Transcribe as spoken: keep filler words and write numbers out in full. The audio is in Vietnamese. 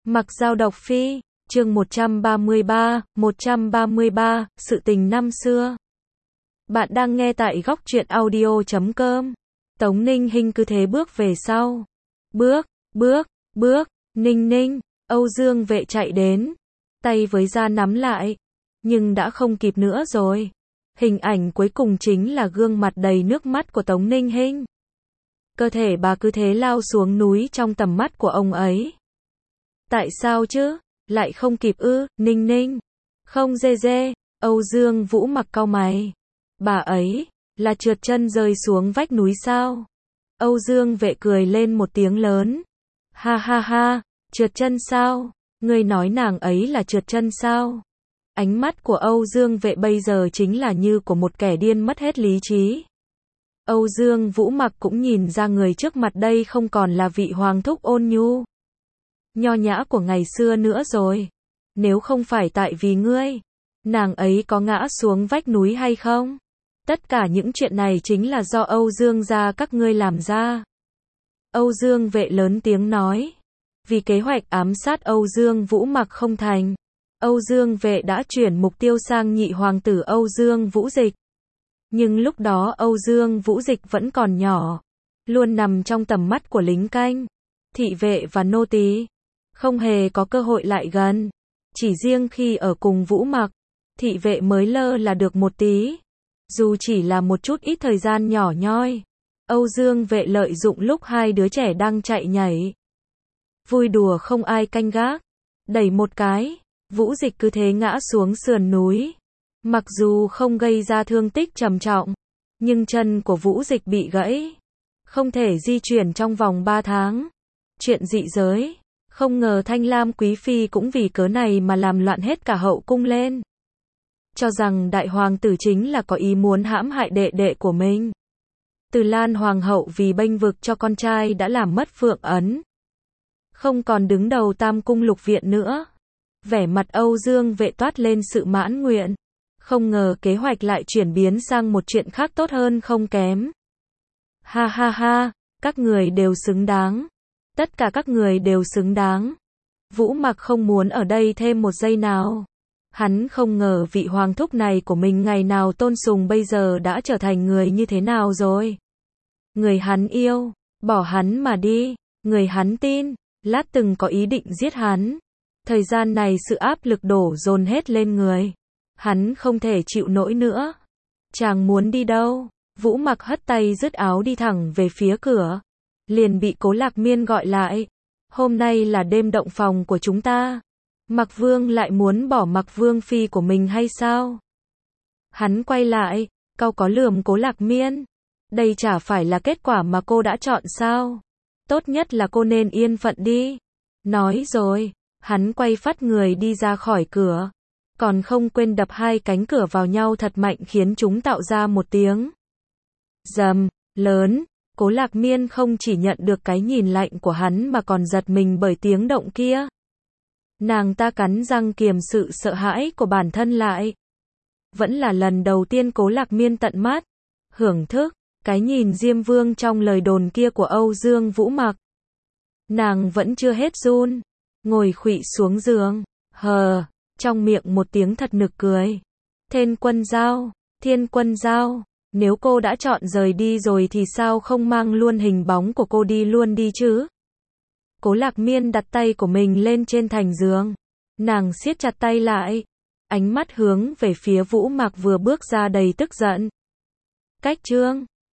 Mặc Dao độc phi, chương một trăm ba mươi ba, một trăm ba mươi ba, sự tình năm xưa. Bạn đang nghe tại góc truyện audio chấm com. Tống Ninh Hinh cứ thế bước về sau. Bước, bước, bước, Ninh Ninh, Âu Dương Vệ chạy đến. Tay với da nắm lại. Nhưng đã không kịp nữa rồi. Hình ảnh cuối cùng chính là gương mặt đầy nước mắt của Tống Ninh Hinh. Cơ thể bà cứ thế lao xuống núi trong tầm mắt của ông ấy. Tại sao chứ? Lại không kịp ư? Ninh Ninh. Không dê dê. Âu Dương Vũ Mặc cau mày. Bà ấy, là trượt chân rơi xuống vách núi sao? Âu Dương Vệ cười lên một tiếng lớn. Ha ha ha, trượt chân sao? Ngươi nói nàng ấy là trượt chân sao? Ánh mắt của Âu Dương Vệ bây giờ chính là như của một kẻ điên mất hết lý trí. Âu Dương Vũ Mặc cũng nhìn ra người trước mặt đây không còn là vị hoàng thúc ôn nhu, nho nhã của ngày xưa nữa rồi. Nếu không phải tại vì ngươi, nàng ấy có ngã xuống vách núi hay không? Tất cả những chuyện này chính là do Âu Dương gia các ngươi làm ra. Âu Dương Vệ lớn tiếng nói. Vì kế hoạch ám sát Âu Dương Vũ Mặc không thành, Âu Dương Vệ đã chuyển mục tiêu sang nhị hoàng tử Âu Dương Vũ Dịch. Nhưng lúc đó Âu Dương Vũ Dịch vẫn còn nhỏ, luôn nằm trong tầm mắt của lính canh, thị vệ và nô tỳ, không hề có cơ hội lại gần. Chỉ riêng khi ở cùng Vũ Mặc, thị vệ mới lơ là được một tí. Dù chỉ là một chút ít thời gian nhỏ nhoi, Âu Dương Vệ lợi dụng lúc hai đứa trẻ đang chạy nhảy, vui đùa không ai canh gác, đẩy một cái, Vũ Dịch cứ thế ngã xuống sườn núi. Mặc dù không gây ra thương tích trầm trọng, nhưng chân của Vũ Dịch bị gãy, không thể di chuyển trong vòng ba tháng. Chuyện dị giới, không ngờ Thanh Lam Quý Phi cũng vì cớ này mà làm loạn hết cả hậu cung lên. Cho rằng đại hoàng tử chính là có ý muốn hãm hại đệ đệ của mình. Từ Lan Hoàng hậu vì bênh vực cho con trai đã làm mất Phượng Ấn, không còn đứng đầu Tam Cung Lục Viện nữa. Vẻ mặt Âu Dương Vệ toát lên sự mãn nguyện. Không ngờ kế hoạch lại chuyển biến sang một chuyện khác tốt hơn không kém. Ha ha ha, các người đều xứng đáng. Tất cả các người đều xứng đáng. Vũ Mặc không muốn ở đây thêm một giây nào. Hắn không ngờ vị hoàng thúc này của mình ngày nào tôn sùng bây giờ đã trở thành người như thế nào rồi. Người hắn yêu, bỏ hắn mà đi. Người hắn tin, lát từng có ý định giết hắn. Thời gian này sự áp lực đổ dồn hết lên người. Hắn không thể chịu nổi nữa. Chàng muốn đi đâu? Vũ Mặc hất tay dứt áo đi thẳng về phía cửa. Liền bị Cố Lạc Miên gọi lại. Hôm nay là đêm động phòng của chúng ta. Mặc Vương lại muốn bỏ Mặc Vương Phi của mình hay sao? Hắn quay lại, cau có lườm Cố Lạc Miên. Đây chả phải là kết quả mà cô đã chọn sao? Tốt nhất là cô nên yên phận đi. Nói rồi, hắn quay phắt người đi ra khỏi cửa. Còn không quên đập hai cánh cửa vào nhau thật mạnh khiến chúng tạo ra một tiếng rầm lớn. Cố Lạc Miên không chỉ nhận được cái nhìn lạnh của hắn mà còn giật mình bởi tiếng động kia. Nàng ta cắn răng kiềm sự sợ hãi của bản thân lại. Vẫn là lần đầu tiên Cố Lạc Miên tận mắt hưởng thức cái nhìn Diêm Vương trong lời đồn kia của Âu Dương Vũ Mặc. Nàng vẫn chưa hết run, ngồi khuỵu xuống giường, hờ, trong miệng một tiếng thật nực cười. Thiên Quân Giao, Thiên Quân Giao, nếu cô đã chọn rời đi rồi thì sao không mang luôn hình bóng của cô đi luôn đi chứ? Cố Lạc Miên đặt tay của mình lên trên thành giường. Nàng siết chặt tay lại, ánh mắt hướng về phía Vũ Mặc vừa bước ra đầy tức giận. Cách chương